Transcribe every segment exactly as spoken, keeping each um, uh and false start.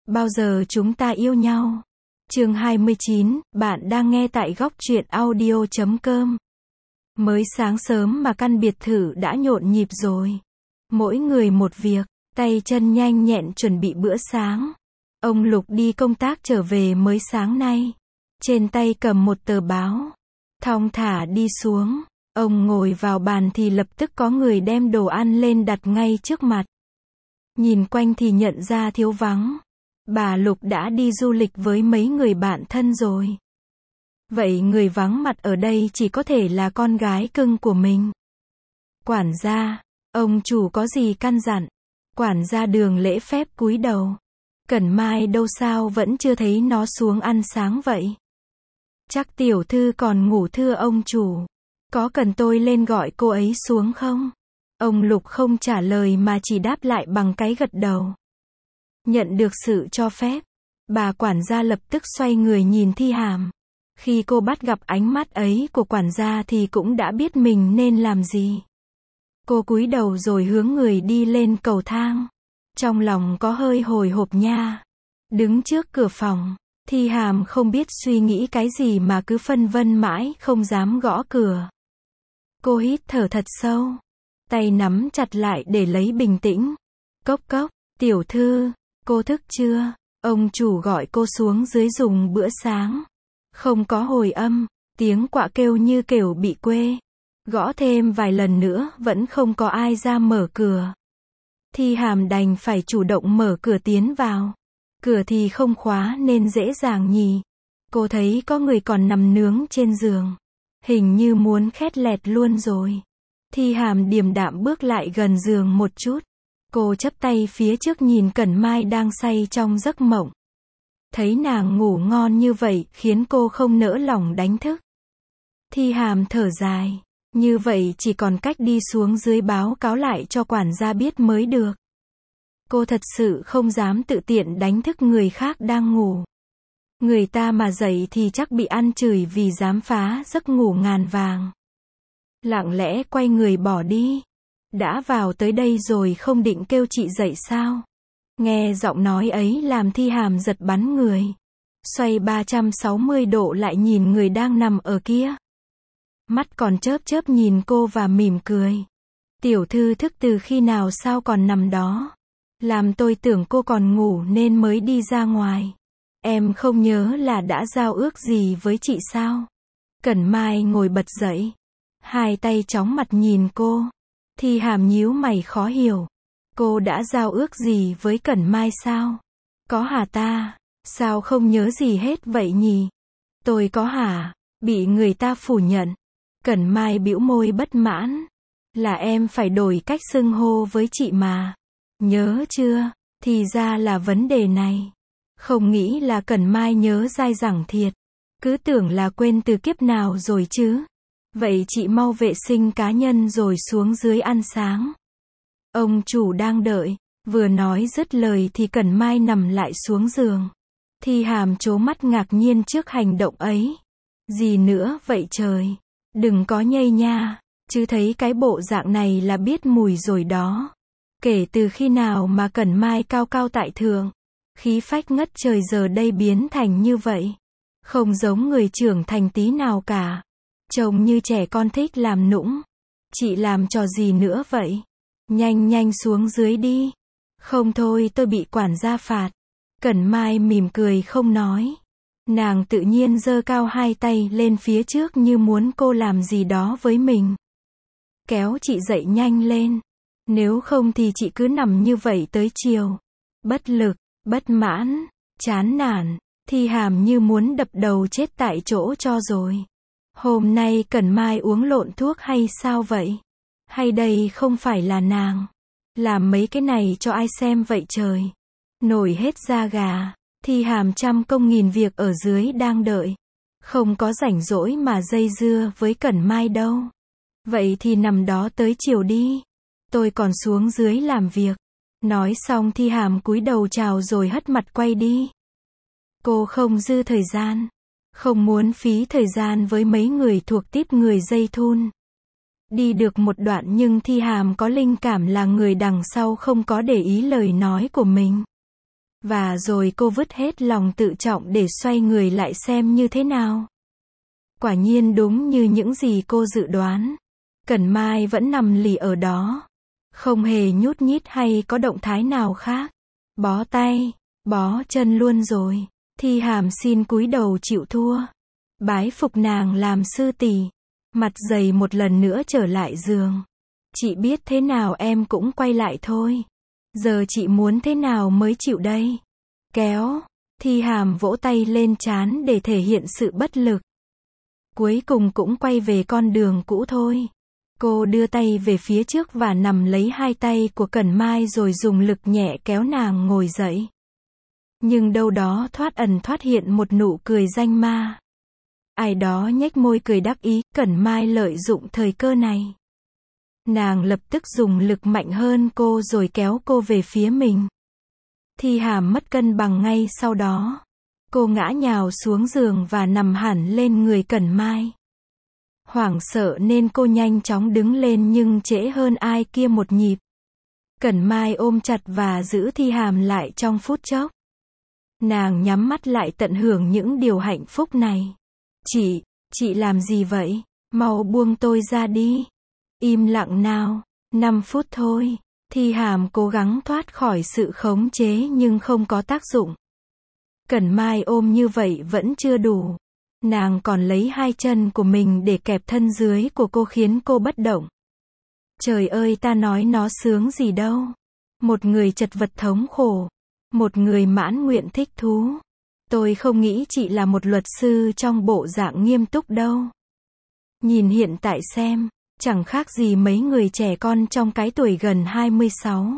Bao giờ chúng ta yêu nhau? Chương hai mươi chín, bạn đang nghe tại góc truyện audio chấm com. Mới sáng sớm mà căn biệt thự đã nhộn nhịp rồi. Mỗi người một việc, tay chân nhanh nhẹn chuẩn bị bữa sáng. Ông Lục đi công tác trở về mới sáng nay. Trên tay cầm một tờ báo. Thong thả đi xuống. Ông ngồi vào bàn thì lập tức có người đem đồ ăn lên đặt ngay trước mặt. Nhìn quanh thì nhận ra thiếu vắng. Bà Lục đã đi du lịch với mấy người bạn thân rồi. Vậy người vắng mặt ở đây chỉ có thể là con gái cưng của mình. Quản gia, ông chủ có gì căn dặn? Quản gia Đường lễ phép cúi đầu. Cẩn Mai đâu sao vẫn chưa thấy nó xuống ăn sáng vậy? Chắc tiểu thư còn ngủ thưa ông chủ. Có cần tôi lên gọi cô ấy xuống không? Ông Lục không trả lời mà chỉ đáp lại bằng cái gật đầu. Nhận được sự cho phép, bà quản gia lập tức xoay người nhìn Thi Hàm. Khi cô bắt gặp ánh mắt ấy của quản gia thì cũng đã biết mình nên làm gì. Cô cúi đầu rồi hướng người đi lên cầu thang. Trong lòng có hơi hồi hộp nha. Đứng trước cửa phòng, Thi Hàm không biết suy nghĩ cái gì mà cứ phân vân mãi không dám gõ cửa. Cô hít thở thật sâu, tay nắm chặt lại để lấy bình tĩnh. Cốc cốc, tiểu thư, cô thức chưa? Ông chủ gọi cô xuống dưới dùng bữa sáng. Không có hồi âm, tiếng quạ kêu như kiểu bị quê. Gõ thêm vài lần nữa vẫn không có ai ra mở cửa. Thi Hàm đành phải chủ động mở cửa tiến vào. Cửa thì không khóa nên dễ dàng nhỉ. Cô thấy có người còn nằm nướng trên giường. Hình như muốn khét lẹt luôn rồi. Thi Hàm điềm đạm bước lại gần giường một chút. Cô chắp tay phía trước nhìn Cẩn Mai đang say trong giấc mộng. Thấy nàng ngủ ngon như vậy khiến cô không nỡ lòng đánh thức. Thi Hàm thở dài. Như vậy chỉ còn cách đi xuống dưới báo cáo lại cho quản gia biết mới được. Cô thật sự không dám tự tiện đánh thức người khác đang ngủ. Người ta mà dậy thì chắc bị ăn chửi vì dám phá giấc ngủ ngàn vàng. Lặng lẽ quay người bỏ đi. Đã vào tới đây rồi không định kêu chị dậy sao? Nghe giọng nói ấy làm Thi Hàm giật bắn người. Xoay ba trăm sáu mươi độ lại nhìn người đang nằm ở kia. Mắt còn chớp chớp nhìn cô và mỉm cười. Tiểu thư thức từ khi nào sao còn nằm đó? Làm tôi tưởng cô còn ngủ nên mới đi ra ngoài. Em không nhớ là đã giao ước gì với chị sao? Cẩn Mai ngồi bật dậy. Hai tay chóng mặt nhìn cô. Thi Hàm nhíu mày khó hiểu. Cô đã giao ước gì với Cẩn Mai sao? Có hả ta? Sao không nhớ gì hết vậy nhỉ? Tôi có hả? Bị người ta phủ nhận. Cẩn Mai bĩu môi bất mãn. Là em phải đổi cách xưng hô với chị mà. Nhớ chưa? Thì ra là vấn đề này. Không nghĩ là Cẩn Mai nhớ dai dẳng thiệt. Cứ tưởng là quên từ kiếp nào rồi chứ. Vậy chị mau vệ sinh cá nhân rồi xuống dưới ăn sáng. Ông chủ đang đợi. Vừa nói dứt lời thì Cẩn Mai nằm lại xuống giường. Thi Hàm trố mắt ngạc nhiên trước hành động ấy. Gì nữa vậy trời? Đừng có nhây nha. Chứ thấy cái bộ dạng này là biết mùi rồi đó. Kể từ khi nào mà Cẩn Mai cao cao tại thượng. Khí phách ngất trời giờ đây biến thành như vậy. Không giống người trưởng thành tí nào cả. Trông như trẻ con thích làm nũng. Chị làm trò gì nữa vậy? Nhanh nhanh xuống dưới đi. Không thôi tôi bị quản gia phạt. Cẩn Mai mỉm cười không nói. Nàng tự nhiên giơ cao hai tay lên phía trước như muốn cô làm gì đó với mình. Kéo chị dậy nhanh lên. Nếu không thì chị cứ nằm như vậy tới chiều. Bất lực, bất mãn, chán nản. Thi Hàm như muốn đập đầu chết tại chỗ cho rồi. Hôm nay Cẩn Mai uống lộn thuốc hay sao vậy? Hay đây không phải là nàng? Làm mấy cái này cho ai xem vậy trời? Nổi hết da gà. Thi Hàm trăm công nghìn việc ở dưới đang đợi. Không có rảnh rỗi mà dây dưa với Cẩn Mai đâu. Vậy thì nằm đó tới chiều đi. Tôi còn xuống dưới làm việc. Nói xong Thi Hàm cúi đầu chào rồi hất mặt quay đi. Cô không dư thời gian. Không muốn phí thời gian với mấy người thuộc típ người dây thun. Đi được một đoạn nhưng Thi Hàm có linh cảm là người đằng sau không có để ý lời nói của mình. Và rồi cô vứt hết lòng tự trọng để xoay người lại xem như thế nào. Quả nhiên đúng như những gì cô dự đoán. Cẩn Mai vẫn nằm lì ở đó. Không hề nhút nhít hay có động thái nào khác. Bó tay, bó chân luôn rồi. Thi Hàm xin cúi đầu chịu thua. Bái phục nàng làm sư tỷ. Mặt dày một lần nữa trở lại giường. Chị biết thế nào em cũng quay lại thôi. Giờ chị muốn thế nào mới chịu đây? Kéo. Thi Hàm vỗ tay lên trán để thể hiện sự bất lực. Cuối cùng cũng quay về con đường cũ thôi. Cô đưa tay về phía trước và nằm lấy hai tay của Cẩn Mai rồi dùng lực nhẹ kéo nàng ngồi dậy. Nhưng đâu đó thoát ẩn thoát hiện một nụ cười danh ma. Ai đó nhếch môi cười đắc ý, Cẩn Mai lợi dụng thời cơ này. Nàng lập tức dùng lực mạnh hơn cô rồi kéo cô về phía mình. Thi Hàm mất cân bằng ngay sau đó. Cô ngã nhào xuống giường và nằm hẳn lên người Cẩn Mai. Hoảng sợ nên cô nhanh chóng đứng lên nhưng trễ hơn ai kia một nhịp. Cẩn Mai ôm chặt và giữ Thi Hàm lại trong phút chốc. Nàng nhắm mắt lại tận hưởng những điều hạnh phúc này. Chị, chị làm gì vậy? Mau buông tôi ra đi. Im lặng nào. Năm phút thôi. Thi Hàm cố gắng thoát khỏi sự khống chế nhưng không có tác dụng. Cẩn Mai ôm như vậy vẫn chưa đủ. Nàng còn lấy hai chân của mình để kẹp thân dưới của cô khiến cô bất động. Trời ơi, ta nói nó sướng gì đâu. Một người chật vật thống khổ. Một người mãn nguyện thích thú. Tôi không nghĩ chị là một luật sư trong bộ dạng nghiêm túc đâu. Nhìn hiện tại xem, chẳng khác gì mấy người trẻ con trong cái tuổi gần hai mươi sáu.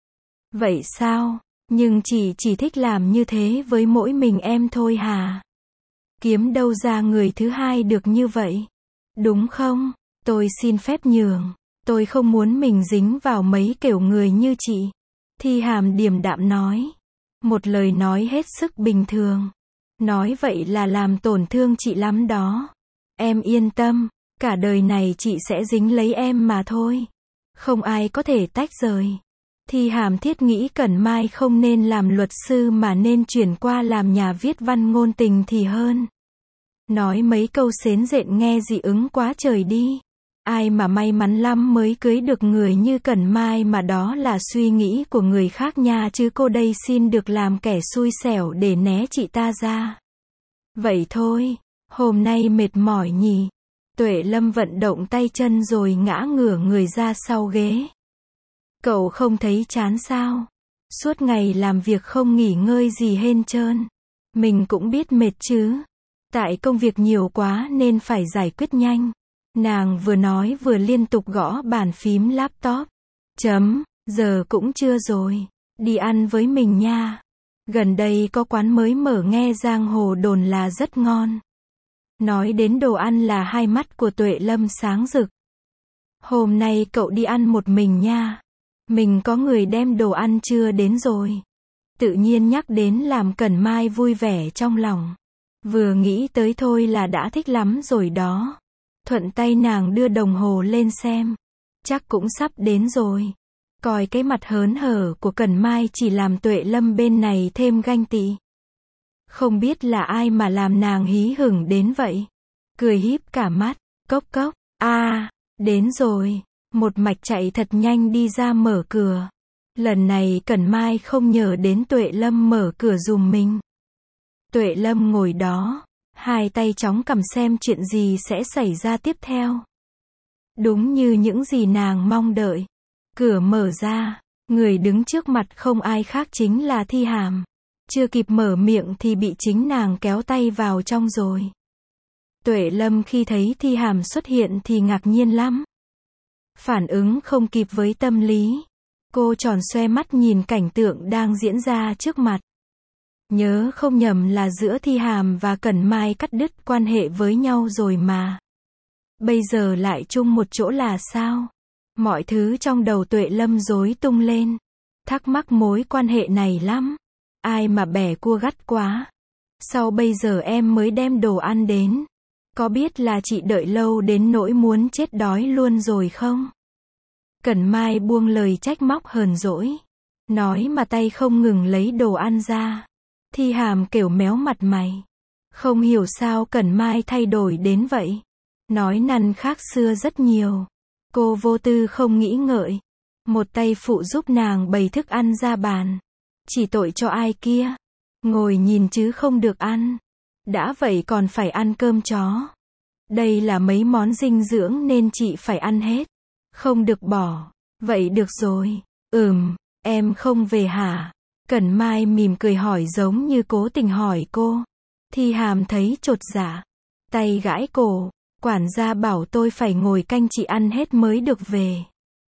Vậy sao? Nhưng chị chỉ thích làm như thế với mỗi mình em thôi hả? Kiếm đâu ra người thứ hai được như vậy? Đúng không? Tôi xin phép nhường. Tôi không muốn mình dính vào mấy kiểu người như chị. Thi Hàm điềm đạm nói. Một lời nói hết sức bình thường. Nói vậy là làm tổn thương chị lắm đó. Em yên tâm, cả đời này chị sẽ dính lấy em mà thôi. Không ai có thể tách rời. Thi Hàm thiết nghĩ Cẩn Mai không nên làm luật sư mà nên chuyển qua làm nhà viết văn ngôn tình thì hơn. Nói mấy câu xến rện nghe dị ứng quá trời đi. Ai mà may mắn lắm mới cưới được người như Cẩn Mai mà đó là suy nghĩ của người khác nha, chứ cô đây xin được làm kẻ xui xẻo để né chị ta ra. Vậy thôi, hôm nay mệt mỏi nhỉ. Tuệ Lâm vận động tay chân rồi ngã ngửa người ra sau ghế. Cậu không thấy chán sao? Suốt ngày làm việc không nghỉ ngơi gì hên trơn. Mình cũng biết mệt chứ. Tại công việc nhiều quá nên phải giải quyết nhanh. Nàng vừa nói vừa liên tục gõ bàn phím laptop. Chấm, giờ cũng trưa rồi. Đi ăn với mình nha. Gần đây có quán mới mở nghe giang hồ đồn là rất ngon. Nói đến đồ ăn là hai mắt của Tuệ Lâm sáng rực. Hôm nay cậu đi ăn một mình nha. Mình có người đem đồ ăn trưa đến rồi. Tự nhiên nhắc đến làm Cẩn Mai vui vẻ trong lòng. Vừa nghĩ tới thôi là đã thích lắm rồi đó. Thuận tay nàng đưa đồng hồ lên xem. Chắc cũng sắp đến rồi. Coi cái mặt hớn hở của Cẩn Mai chỉ làm Tuệ Lâm bên này thêm ganh tị. Không biết là ai mà làm nàng hí hửng đến vậy. Cười híp cả mắt. Cốc cốc. A, à, đến rồi. Một mạch chạy thật nhanh đi ra mở cửa. Lần này Cẩn Mai không nhờ đến Tuệ Lâm mở cửa giùm mình. Tuệ Lâm ngồi đó, hai tay chóng cầm xem chuyện gì sẽ xảy ra tiếp theo. Đúng như những gì nàng mong đợi. Cửa mở ra, người đứng trước mặt không ai khác chính là Thi Hàm. Chưa kịp mở miệng thì bị chính nàng kéo tay vào trong rồi. Tuệ Lâm khi thấy Thi Hàm xuất hiện thì ngạc nhiên lắm. Phản ứng không kịp với tâm lý. Cô tròn xoe mắt nhìn cảnh tượng đang diễn ra trước mặt. Nhớ không nhầm là giữa Thi Hàm và Cẩn Mai cắt đứt quan hệ với nhau rồi mà. Bây giờ lại chung một chỗ là sao? Mọi thứ trong đầu Tuệ Lâm rối tung lên. Thắc mắc mối quan hệ này lắm. Ai mà bẻ cua gắt quá. Sao bây giờ em mới đem đồ ăn đến? Có biết là chị đợi lâu đến nỗi muốn chết đói luôn rồi không? Cẩn Mai buông lời trách móc hờn dỗi. Nói mà tay không ngừng lấy đồ ăn ra. Thi Hàm kêu méo mặt mày. Không hiểu sao Cẩn Mai thay đổi đến vậy. Nói năn khác xưa rất nhiều. Cô vô tư không nghĩ ngợi. Một tay phụ giúp nàng bày thức ăn ra bàn. Chỉ tội cho ai kia. Ngồi nhìn chứ không được ăn. Đã vậy còn phải ăn cơm chó. Đây là mấy món dinh dưỡng nên chị phải ăn hết. Không được bỏ. Vậy được rồi. Ừm, em không về hả? Cẩn Mai mỉm cười hỏi giống như cố tình hỏi cô. Thi Hàm thấy chột dạ. Tay gãi cổ. Quản gia bảo tôi phải ngồi canh chị ăn hết mới được về.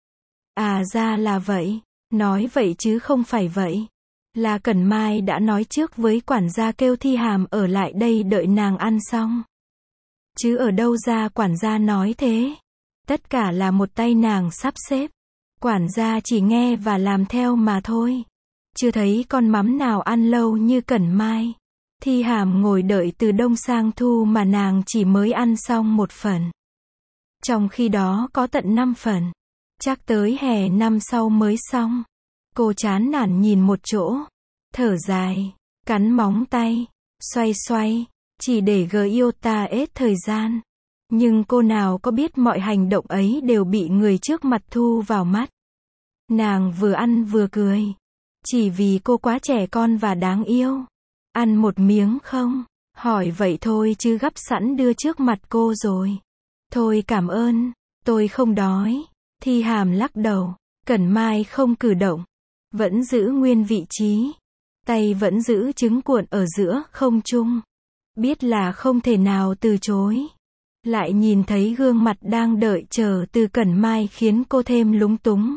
À ra là vậy. Nói vậy chứ không phải vậy. Là Cẩn Mai đã nói trước với quản gia kêu Thi Hàm ở lại đây đợi nàng ăn xong. Chứ ở đâu ra quản gia nói thế. Tất cả là một tay nàng sắp xếp. Quản gia chỉ nghe và làm theo mà thôi. Chưa thấy con mắm nào ăn lâu như Cẩn Mai. Thi Hàm ngồi đợi từ đông sang thu mà nàng chỉ mới ăn xong một phần. Trong khi đó có tận năm phần. Chắc tới hè năm sau mới xong. Cô chán nản nhìn một chỗ. Thở dài. Cắn móng tay. Xoay xoay. Chỉ để Giota ết thời gian. Nhưng cô nào có biết mọi hành động ấy đều bị người trước mặt thu vào mắt. Nàng vừa ăn vừa cười. Chỉ vì cô quá trẻ con và đáng yêu. Ăn một miếng không? Hỏi vậy thôi chứ gắp sẵn đưa trước mặt cô rồi. Thôi cảm ơn. Tôi không đói. Thi Hàm lắc đầu. Cẩn Mai không cử động. Vẫn giữ nguyên vị trí. Tay vẫn giữ trứng cuộn ở giữa không trung. Biết là không thể nào từ chối. Lại nhìn thấy gương mặt đang đợi chờ từ Cẩn Mai khiến cô thêm lúng túng.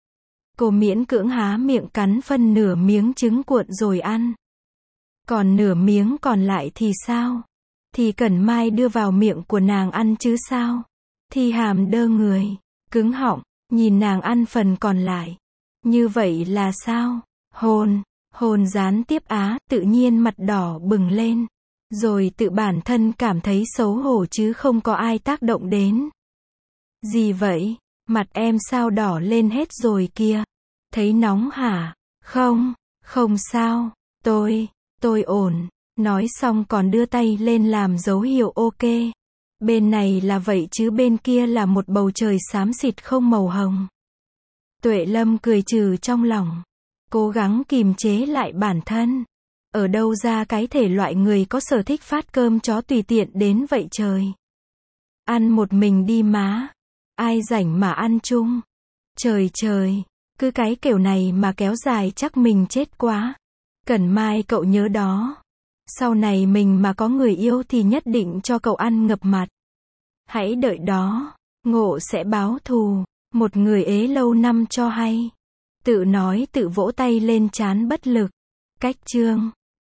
Cô miễn cưỡng há miệng cắn phân nửa miếng trứng cuộn rồi ăn. Còn nửa miếng còn lại thì sao? Thì Cẩn Mai đưa vào miệng của nàng ăn chứ sao? Thi Hàm đơ người, cứng họng, nhìn nàng ăn phần còn lại. Như vậy là sao? Hồn, hồn gián tiếp á, tự nhiên mặt đỏ bừng lên. Rồi tự bản thân cảm thấy xấu hổ chứ không có ai tác động đến. Gì vậy? Mặt em sao đỏ lên hết rồi kia? Thấy nóng hả? Không, không sao. Tôi, tôi ổn. Nói xong còn đưa tay lên làm dấu hiệu ok. Bên này là vậy chứ bên kia là một bầu trời xám xịt không màu hồng. Tuệ Lâm cười trừ trong lòng. Cố gắng kìm chế lại bản thân. Ở đâu ra cái thể loại người có sở thích phát cơm chó tùy tiện đến vậy trời. Ăn một mình đi má. Ai rảnh mà ăn chung. Trời trời, cứ cái kiểu này mà kéo dài chắc mình chết quá. Cẩn Mai cậu nhớ đó. Sau này mình mà có người yêu thì nhất định cho cậu ăn ngập mặt. Hãy đợi đó. Ngộ sẽ báo thù. Một người ế lâu năm cho hay. Tự nói tự vỗ tay lên trán bất lực. Cách chương